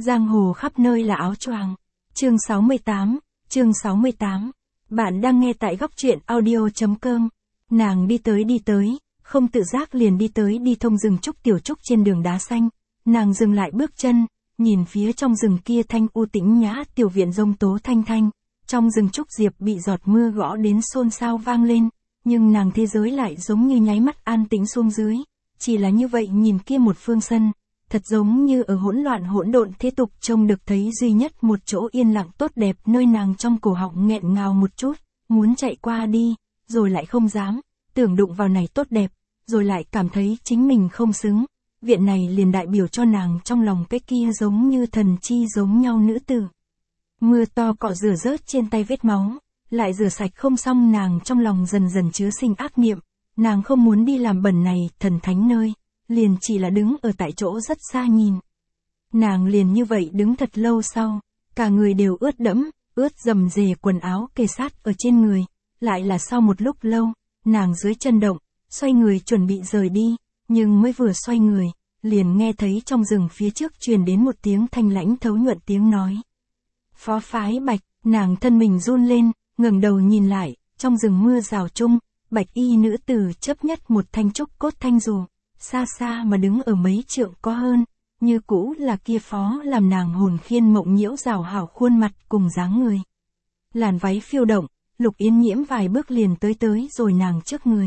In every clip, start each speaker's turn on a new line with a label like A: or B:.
A: Giang hồ khắp nơi là áo choàng. Chương 68, chương 68. Bạn đang nghe tại góc truyện audio.com. Nàng đi tới, không tự giác liền đi tới đi thông rừng trúc tiểu trúc trên đường đá xanh. Nàng dừng lại bước chân, nhìn phía trong rừng kia thanh u tĩnh nhã tiểu viện rông tố thanh thanh. Trong rừng trúc diệp bị giọt mưa gõ đến xôn xao vang lên, nhưng nàng thế giới lại giống như nháy mắt an tĩnh xuống dưới. Chỉ là như vậy nhìn kia một phương sân, thật giống như ở hỗn loạn hỗn độn thế tục trông được thấy duy nhất một chỗ yên lặng tốt đẹp nơi nàng trong cổ họng nghẹn ngào một chút, muốn chạy qua đi, rồi lại không dám, tưởng đụng vào này tốt đẹp, rồi lại cảm thấy chính mình không xứng. Viện này liền đại biểu cho nàng trong lòng cái kia giống như thần chi giống nhau nữ tử. Mưa to cọ rửa rớt trên tay vết máu, lại rửa sạch không xong nàng trong lòng dần dần chứa sinh ác niệm, nàng không muốn đi làm bẩn này thần thánh nơi, liền chỉ là đứng ở tại chỗ rất xa nhìn. Nàng liền như vậy đứng thật lâu sau, cả người đều ướt đẫm, ướt rầm rề quần áo kề sát ở trên người, lại là sau một lúc lâu, nàng dưới chân động, xoay người chuẩn bị rời đi, nhưng mới vừa xoay người, liền nghe thấy trong rừng phía trước truyền đến một tiếng thanh lãnh thấu nhuận tiếng nói. Phó Phái Bạch, nàng thân mình run lên, ngẩng đầu nhìn lại, trong rừng mưa rào chung, bạch y nữ tử chấp nhất một thanh trúc cốt thanh dù, xa xa mà đứng ở mấy trượng có hơn, như cũ là kia phó làm nàng hồn khiên mộng nhiễu rào hảo khuôn mặt cùng dáng người. Làn váy phiêu động, Lục Yến Nhiễm vài bước liền tới rồi nàng trước người.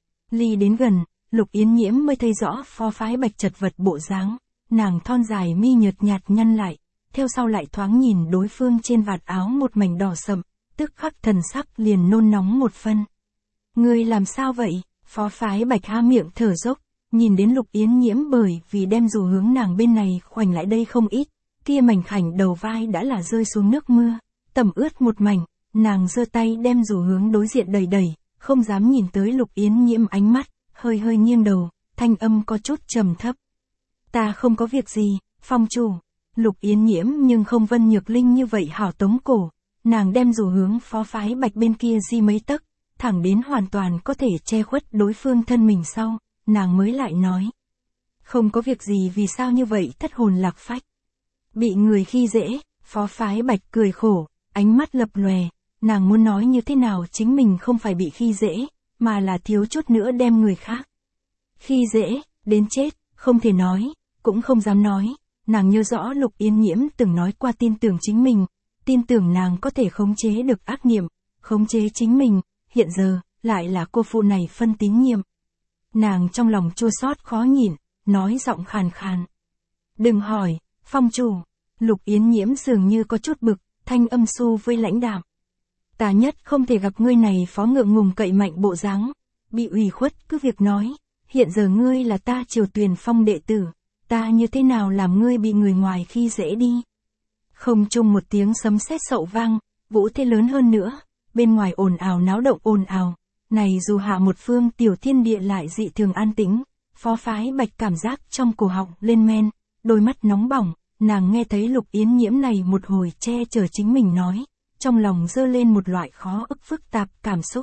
A: Ly đến gần, Lục Yến Nhiễm mới thấy rõ Phó Phái Bạch chật vật bộ dáng, nàng thon dài mi nhợt nhạt nhăn lại, theo sau lại thoáng nhìn đối phương trên vạt áo một mảnh đỏ sậm, tức khắc thần sắc liền nôn nóng một phân. Ngươi làm sao vậy? Phó Phái Bạch há miệng thở dốc, nhìn đến Lục Yến Nhiễm bởi vì đem dù hướng nàng bên này khoảnh lại đây không ít, kia mảnh khảnh đầu vai đã là rơi xuống nước mưa, tẩm ướt một mảnh, nàng giơ tay đem dù hướng đối diện đẩy, không dám nhìn tới Lục Yến Nhiễm ánh mắt, hơi nghiêng đầu, thanh âm có chút trầm thấp. Ta không có việc gì, phong chủ. Lục Yến Nhiễm nhưng không Vân Nhược Linh như vậy hảo tống cổ, nàng đem dù hướng Phó Phái Bạch bên kia di mấy tấc, thẳng đến hoàn toàn có thể che khuất đối phương thân mình sau, nàng mới lại nói. Không có việc gì vì sao như vậy thất hồn lạc phách. Bị người khi dễ, Phó Phái Bạch cười khổ, ánh mắt lập lòe, nàng muốn nói như thế nào chính mình không phải bị khi dễ, mà là thiếu chút nữa đem người khác khi dễ, đến chết, không thể nói, cũng không dám nói. Nàng nhớ rõ Lục Yến Nhiễm từng nói qua tin tưởng chính mình, tin tưởng nàng có thể khống chế được ác niệm, khống chế chính mình, hiện giờ, lại là cô phụ này phân tín nhiệm. Nàng trong lòng chua xót khó nhịn, nói giọng khàn khàn. Đừng hỏi, phong chủ. Lục Yến Nhiễm dường như có chút bực, thanh âm su với lãnh đạm. Ta nhất không thể gặp ngươi này phó ngượng ngùng cậy mạnh bộ dáng, bị ủy khuất cứ việc nói, hiện giờ ngươi là ta Triều Tuyền Phong đệ tử. Ta như thế nào làm ngươi bị người ngoài khi dễ đi. Không chung một tiếng sấm sét sậu vang, vũ thế lớn hơn nữa, bên ngoài ồn ào náo động ồn ào, này dù hạ một phương tiểu thiên địa lại dị thường an tĩnh, Phó Phái Bạch cảm giác trong cổ họng lên men, đôi mắt nóng bỏng, nàng nghe thấy Lục Yến Nhiễm này một hồi che chở chính mình nói, trong lòng dơ lên một loại khó ức phức tạp cảm xúc.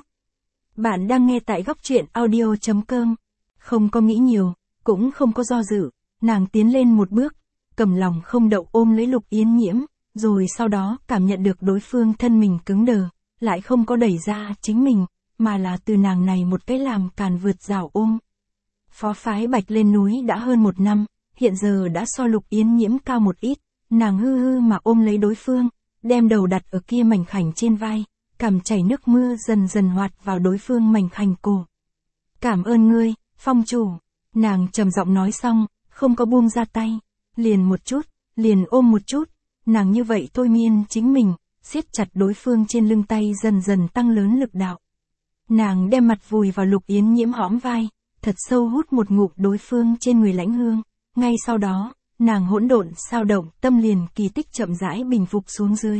A: Bạn đang nghe tại góc truyện audio.com, không có nghĩ nhiều, cũng không có do dự. Nàng tiến lên một bước, cầm lòng không đậu ôm lấy Lục Yến Nhiễm, rồi sau đó cảm nhận được đối phương thân mình cứng đờ, lại không có đẩy ra chính mình, mà là từ nàng này một cái làm càn vượt rào ôm. Phó Phái Bạch lên núi đã hơn 1 năm, hiện giờ đã so Lục Yến Nhiễm cao một ít, nàng hư mà ôm lấy đối phương, đem đầu đặt ở kia mảnh khảnh trên vai, cằm chảy nước mưa dần dần hoạt vào đối phương mảnh khảnh cổ. Cảm ơn ngươi, phong chủ. Nàng trầm giọng nói xong, không có buông ra tay, liền một chút, liền ôm một chút, nàng như vậy thôi miên chính mình, siết chặt đối phương trên lưng tay dần dần tăng lớn lực đạo. Nàng đem mặt vùi vào Lục Yến Nhiễm hõm vai, thật sâu hút một ngụm đối phương trên người lãnh hương, ngay sau đó, nàng hỗn độn sao động tâm liền kỳ tích chậm rãi bình phục xuống dưới.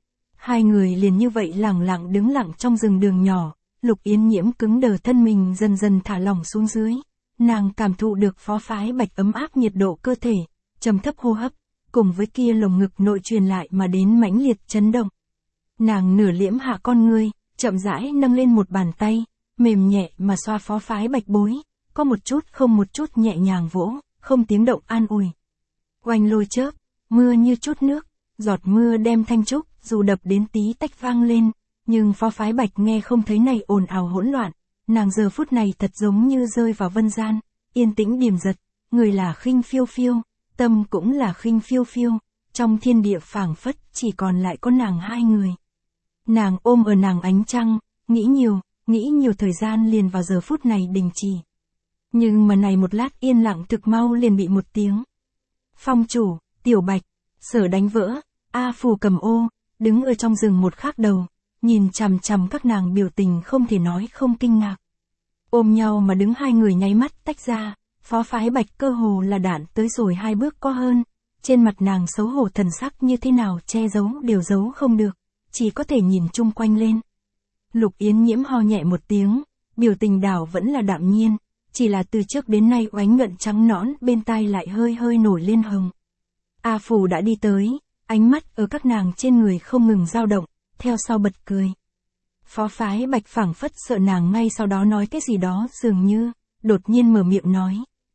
A: Hai người liền như vậy lẳng lặng đứng lặng trong rừng đường nhỏ, Lục Yến Nhiễm cứng đờ thân mình dần dần thả lỏng xuống dưới. Nàng cảm thụ được Phó Phái Bạch ấm áp nhiệt độ cơ thể, trầm thấp hô hấp, cùng với kia lồng ngực nội truyền lại mà đến mãnh liệt chấn động. Nàng nửa liễm hạ con ngươi, chậm rãi nâng lên một bàn tay, mềm nhẹ mà xoa Phó Phái Bạch bối, có một chút không một chút nhẹ nhàng vỗ, không tiếng động an ủi. Oanh lôi chớp, mưa như chút nước, giọt mưa đem thanh trúc, dù đập đến tí tách vang lên, nhưng Phó Phái Bạch nghe không thấy này ồn ào hỗn loạn, nàng giờ phút này thật giống như rơi vào vân gian, yên tĩnh điềm giật, người là khinh phiêu phiêu, tâm cũng là khinh phiêu phiêu, trong thiên địa phảng phất chỉ còn lại có nàng hai người. Nàng ôm ở nàng ánh trăng, nghĩ nhiều thời gian liền vào giờ phút này đình chỉ. Nhưng mà này một lát yên lặng thực mau liền bị một tiếng. Phong chủ, Tiểu Bạch, Sở đánh vỡ, A Phù cầm ô, đứng ở trong rừng một khắc đầu, nhìn chằm chằm các nàng biểu tình không thể nói không kinh ngạc. Ôm nhau mà đứng hai người nháy mắt tách ra, Phó Phái Bạch cơ hồ là đạn tới rồi 2 bước có hơn, trên mặt nàng xấu hổ thần sắc như thế nào che giấu đều giấu không được, chỉ có thể nhìn chung quanh lên. Lục Yến Nhiễm ho nhẹ một tiếng, biểu tình đảo vẫn là đạm nhiên, chỉ là từ trước đến nay oánh nhuận trắng nõn bên tai lại hơi hơi nổi lên hồng. A Phù đã đi tới, ánh mắt ở các nàng trên người không ngừng dao động, theo sau bật cười. Phó Phái Bạch phảng phất sợ nàng ngay sau đó nói cái gì đó dường như, đột nhiên mở miệng nói.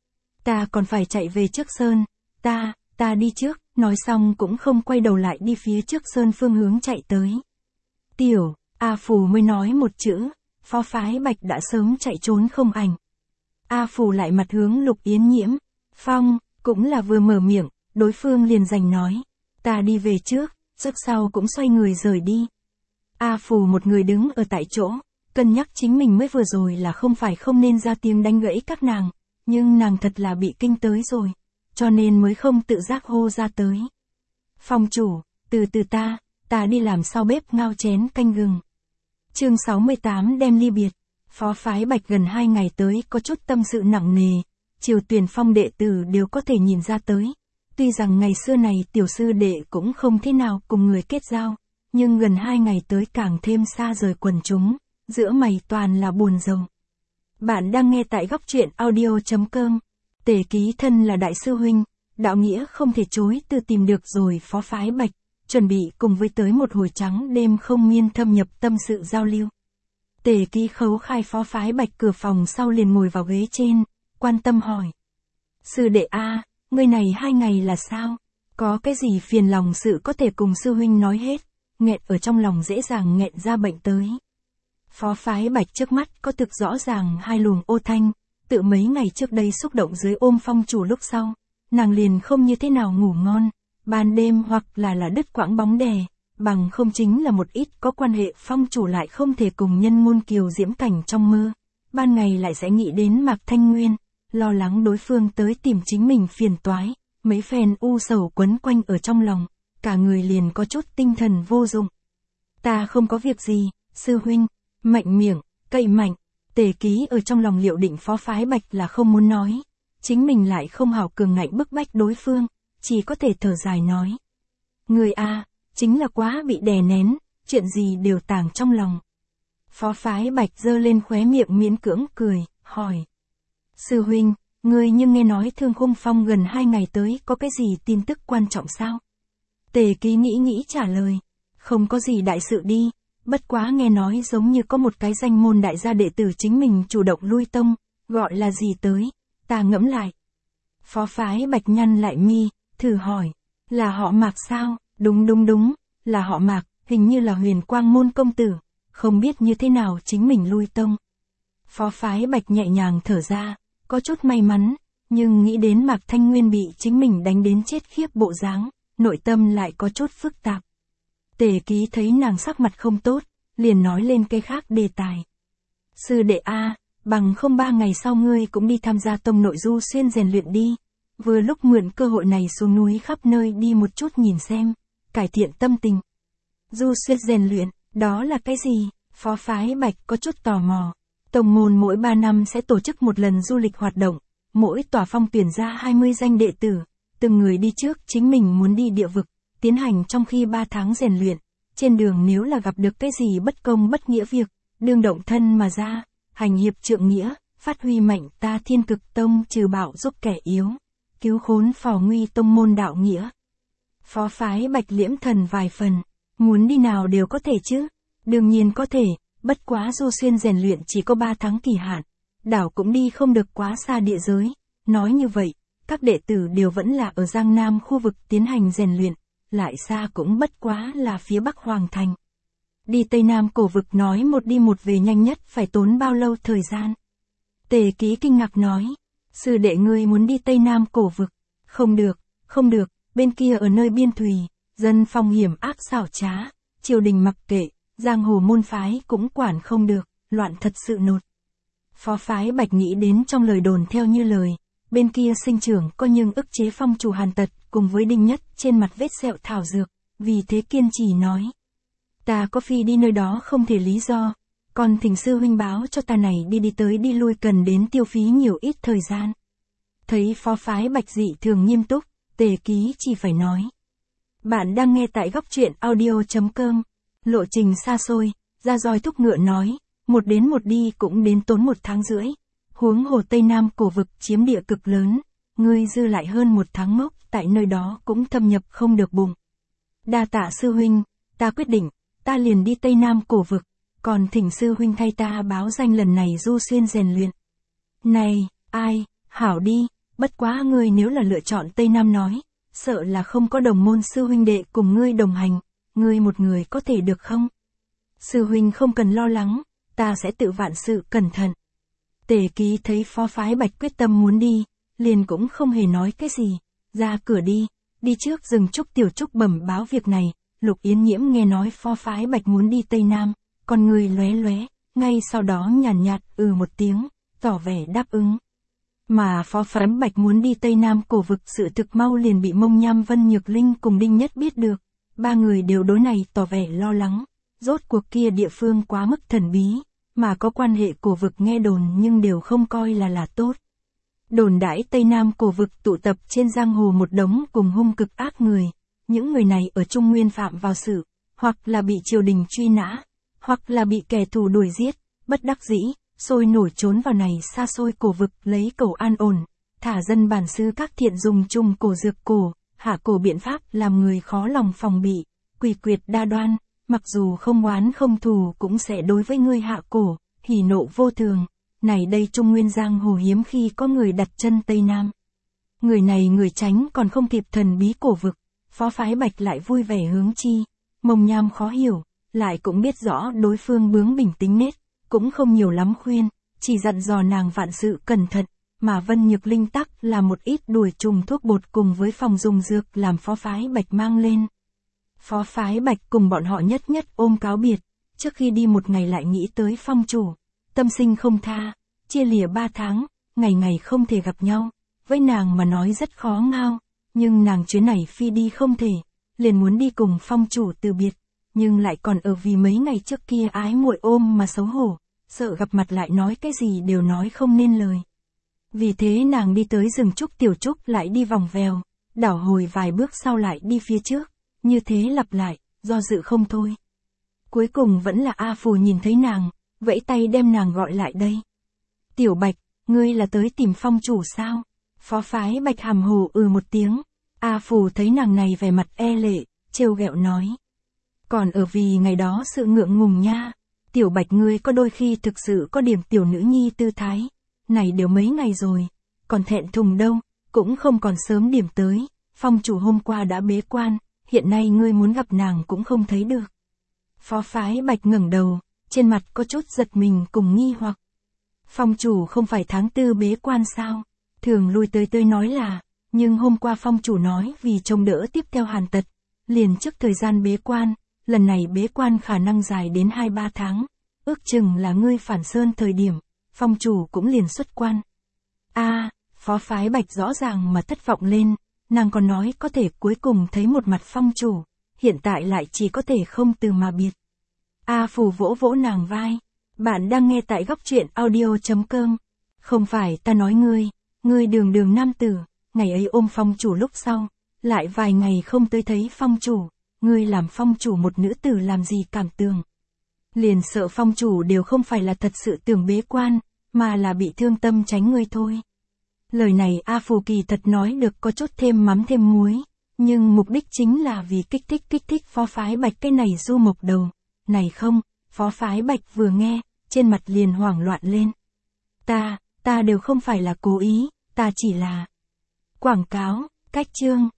A: Ta còn phải chạy về trước sơn, ta đi trước, nói xong cũng không quay đầu lại đi phía trước sơn phương hướng chạy tới. Tiểu, A Phù mới nói một chữ, Phó Phái Bạch đã sớm chạy trốn không ảnh. A Phù lại mặt hướng Lục Yến Nhiễm, Phong, cũng là vừa mở miệng, đối phương liền giành nói. Ta đi về trước, giấc sau cũng xoay người rời đi. A Phù một người đứng ở tại chỗ, cân nhắc chính mình mới vừa rồi là không phải không nên ra tiếng đánh gãy các nàng, nhưng nàng thật là bị kinh tới rồi, cho nên mới không tự giác hô ra tới. Phong chủ, từ từ ta đi làm sau bếp ngao chén canh gừng. Chương 68 đem ly biệt. Phó Phái Bạch gần 2 ngày tới có chút tâm sự nặng nề, Triều Tuyền Phong đệ tử đều có thể nhìn ra tới. Tuy rằng ngày xưa này tiểu sư đệ cũng không thế nào cùng người kết giao, nhưng gần 2 ngày tới càng thêm xa rời quần chúng, giữa mày toàn là buồn rầu. Bạn đang nghe tại góc truyện audio.com. Tề Ký thân là đại sư huynh, đạo nghĩa không thể chối từ tìm được rồi Phó Phái Bạch, chuẩn bị cùng với tới một hồi trắng đêm không miên thâm nhập tâm sự giao lưu. Tề Ký khấu khai Phó Phái Bạch cửa phòng sau liền ngồi vào ghế trên, quan tâm hỏi. Sư đệ A, ngươi này 2 ngày là sao? Có cái gì phiền lòng sự có thể cùng sư huynh nói hết, nghẹn ở trong lòng dễ dàng nghẹn ra bệnh tới. Phó Phái Bạch trước mắt có thực rõ ràng 2 luồng ô thanh, tự mấy ngày trước đây xúc động dưới ôm phong chủ lúc sau, nàng liền không như thế nào ngủ ngon, ban đêm hoặc là đứt quãng bóng đè, bằng không chính là một ít có quan hệ phong chủ lại không thể cùng nhân ngôn kiều diễm cảnh trong mơ, ban ngày lại sẽ nghĩ đến Mạc Thanh Nguyên, lo lắng đối phương tới tìm chính mình phiền toái, mấy phen u sầu quấn quanh ở trong lòng, cả người liền có chút tinh thần vô dụng. Ta không có việc gì, sư huynh, mạnh miệng, cậy mạnh. Tề Ký ở trong lòng liệu định Phó Phái Bạch là không muốn nói, chính mình lại không hảo cường ngạnh bức bách đối phương, chỉ có thể thở dài nói. Người A, chính là quá bị đè nén, chuyện gì đều tàng trong lòng. Phó Phái Bạch giơ lên khóe miệng miễn cưỡng cười, hỏi. Sư huynh, ngươi nhưng nghe nói Thương Khung Phong gần 2 ngày tới có cái gì tin tức quan trọng sao? Tề Ký nghĩ trả lời. Không có gì đại sự đi. Bất quá nghe nói giống như có một cái danh môn đại gia đệ tử chính mình chủ động lui tông, gọi là gì tới, ta ngẫm lại. Phó Phái Bạch nhăn lại mi, thử hỏi, là họ Mạc sao? Đúng, là họ Mạc, hình như là Huyền Quang môn công tử, không biết như thế nào chính mình lui tông. Phó Phái Bạch nhẹ nhàng thở ra, có chút may mắn, nhưng nghĩ đến Mạc Thanh Nguyên bị chính mình đánh đến chết khiếp bộ dáng, nội tâm lại có chút phức tạp. Tề Ký thấy nàng sắc mặt không tốt, liền nói lên cái khác đề tài. Sư đệ A, bằng không 3 ngày sau ngươi cũng đi tham gia tông nội du xuyên rèn luyện đi. Vừa lúc mượn cơ hội này xuống núi khắp nơi đi một chút nhìn xem, cải thiện tâm tình. Du xuyên rèn luyện, đó là cái gì? Phó Phái Bạch có chút tò mò. Tông môn mỗi 3 năm sẽ tổ chức một lần du lịch hoạt động, mỗi tòa phong tuyển ra 20 danh đệ tử, từng người đi trước chính mình muốn đi địa vực, tiến hành trong khi 3 tháng rèn luyện. Trên đường nếu là gặp được cái gì bất công bất nghĩa việc, đương động thân mà ra, hành hiệp trượng nghĩa, phát huy mạnh ta Thiên Cực Tông trừ bạo giúp kẻ yếu, cứu khốn phò nguy tông môn đạo nghĩa. Phó Phái Bạch liễm thần vài phần, muốn đi nào đều có thể chứ, đương nhiên có thể, bất quá du xuyên rèn luyện chỉ có 3 tháng kỳ hạn, đảo cũng đi không được quá xa địa giới, nói như vậy, các đệ tử đều vẫn là ở Giang Nam khu vực tiến hành rèn luyện, lại xa cũng bất quá là phía Bắc Hoàng Thành. Đi Tây Nam Cổ Vực nói một đi một về nhanh nhất phải tốn bao lâu thời gian? Tề Ký kinh ngạc nói, sư đệ ngươi muốn đi Tây Nam Cổ Vực, không được, không được, bên kia ở nơi biên thùy, dân phong hiểm ác xảo trá, triều đình mặc kệ, giang hồ môn phái cũng quản không được, loạn thật sự nột. Phó Phái Bạch nghĩ đến trong lời đồn theo như lời, bên kia sinh trưởng có nhưng ức chế phong chủ Hàn Tật cùng với Đinh Nhất trên mặt vết sẹo thảo dược, vì thế kiên trì nói. Ta có phi đi nơi đó không thể lý do, còn thỉnh sư huynh báo cho ta này đi tới đi lui cần đến tiêu phí nhiều ít thời gian. Thấy Phó Phái Bạch dị thường nghiêm túc, Tề Ký chỉ phải nói. Bạn đang nghe tại góc truyện audio.com, lộ trình xa xôi, ra roi thúc ngựa nói, một đến một đi cũng đến tốn 1 tháng rưỡi, huống hồ Tây Nam Cổ Vực chiếm địa cực lớn, ngươi dư lại hơn 1 tháng ngốc, tại nơi đó cũng thâm nhập không được bụng. Đa tạ sư huynh, ta quyết định, ta liền đi Tây Nam Cổ Vực, còn thỉnh sư huynh thay ta báo danh lần này du xuyên rèn luyện. Này, ai, hảo đi, bất quá ngươi nếu là lựa chọn Tây Nam nói, sợ là không có đồng môn sư huynh đệ cùng ngươi đồng hành, ngươi một người có thể được không? Sư huynh không cần lo lắng, ta sẽ tự vạn sự cẩn thận. Tề Ký thấy Phó Phái Bạch quyết tâm muốn đi, liền cũng không hề nói cái gì, ra cửa đi trước dừng Trúc Tiểu Trúc bẩm báo việc này, Lục Yến Nhiễm nghe nói Phó Phái Bạch muốn đi Tây Nam, con người lóe lóe, ngay sau đó nhàn nhạt một tiếng, tỏ vẻ đáp ứng. Mà Phó Phái Bạch muốn đi Tây Nam Cổ Vực sự thực mau liền bị Mông Nham Vân Nhược Linh cùng Đinh Nhất biết được, ba người đều đối này tỏ vẻ lo lắng, rốt cuộc kia địa phương quá mức thần bí, mà có quan hệ Cổ Vực nghe đồn nhưng đều không coi là tốt. Đồn đãi Tây Nam Cổ Vực tụ tập trên giang hồ một đống cùng hung cực ác người, những người này ở Trung Nguyên phạm vào sự, hoặc là bị triều đình truy nã, hoặc là bị kẻ thù đuổi giết, bất đắc dĩ, sôi nổi trốn vào này xa xôi Cổ Vực lấy cầu an ổn, thả dân bản xứ các thiện dùng chung cổ dược cổ, hạ cổ biện pháp làm người khó lòng phòng bị, quỷ quyệt đa đoan, mặc dù không oán không thù cũng sẽ đối với ngươi hạ cổ, hỉ nộ vô thường. Này đây Trung Nguyên giang hồ hiếm khi có người đặt chân Tây Nam. Người này người tránh còn không kịp thần bí Cổ Vực, Phó Phái Bạch lại vui vẻ hướng chi, Mông Nham khó hiểu, lại cũng biết rõ đối phương bướng bỉnh tính nết, cũng không nhiều lắm khuyên, chỉ dặn dò nàng vạn sự cẩn thận, mà Vân Nhược Linh tắc là một ít đuổi trùng thuốc bột cùng với phòng dùng dược làm Phó Phái Bạch mang lên. Phó Phái Bạch cùng bọn họ nhất nhất ôm cáo biệt, trước khi đi một ngày lại nghĩ tới phong chủ, tâm sinh không tha, chia lìa 3 tháng, ngày ngày không thể gặp nhau, với nàng mà nói rất khó ngao, nhưng nàng chuyến này phi đi không thể, liền muốn đi cùng phong chủ từ biệt, nhưng lại còn ở vì mấy ngày trước kia ái muội ôm mà xấu hổ, sợ gặp mặt lại nói cái gì đều nói không nên lời. Vì thế nàng đi tới rừng Trúc Tiểu Trúc lại đi vòng vèo, đảo hồi vài bước sau lại đi phía trước, như thế lặp lại, do dự không thôi. Cuối cùng vẫn là A Phù nhìn thấy nàng, vẫy tay đem nàng gọi lại đây. Tiểu Bạch, ngươi là tới tìm phong chủ sao? Phó Phái Bạch hàm hồ một tiếng. A Phù thấy nàng này vẻ mặt e lệ, trêu ghẹo nói. Còn ở vì ngày đó sự ngượng ngùng nha. Tiểu Bạch ngươi có đôi khi thực sự có điểm tiểu nữ nhi tư thái. Này đều mấy ngày rồi, còn thẹn thùng đâu, cũng không còn sớm điểm tới. Phong chủ hôm qua đã bế quan, hiện nay ngươi muốn gặp nàng cũng không thấy được. Phó Phái Bạch ngẩng đầu, trên mặt có chút giật mình cùng nghi hoặc. Phong chủ không phải tháng 4 bế quan sao? Thường lui tới nói là, nhưng hôm qua phong chủ nói vì trông đỡ tiếp theo Hàn Tật, liền trước thời gian bế quan, lần này bế quan khả năng dài đến 2-3 tháng, ước chừng là ngươi phản sơn thời điểm, phong chủ cũng liền xuất quan. Phó Phái Bạch rõ ràng mà thất vọng lên, nàng còn nói có thể cuối cùng thấy một mặt phong chủ, hiện tại lại chỉ có thể không từ mà biệt. A Phù vỗ vỗ nàng vai. Bạn đang nghe tại góc truyện audio.com. Không phải ta nói ngươi đường nam tử, ngày ấy ôm phong chủ lúc sau, lại vài ngày không tới thấy phong chủ, ngươi làm phong chủ một nữ tử làm gì cảm tưởng. Liền sợ phong chủ đều không phải là thật sự tưởng bế quan, mà là bị thương tâm tránh ngươi thôi. Lời này A Phù kỳ thật nói được có chút thêm mắm thêm muối, nhưng mục đích chính là vì kích thích Phó Phái Bạch cái này du mộc đầu. Này không, Phó Phái Bạch vừa nghe, trên mặt liền hoảng loạn lên. Ta đều không phải là cố ý, ta chỉ là... Quảng cáo, cách chương.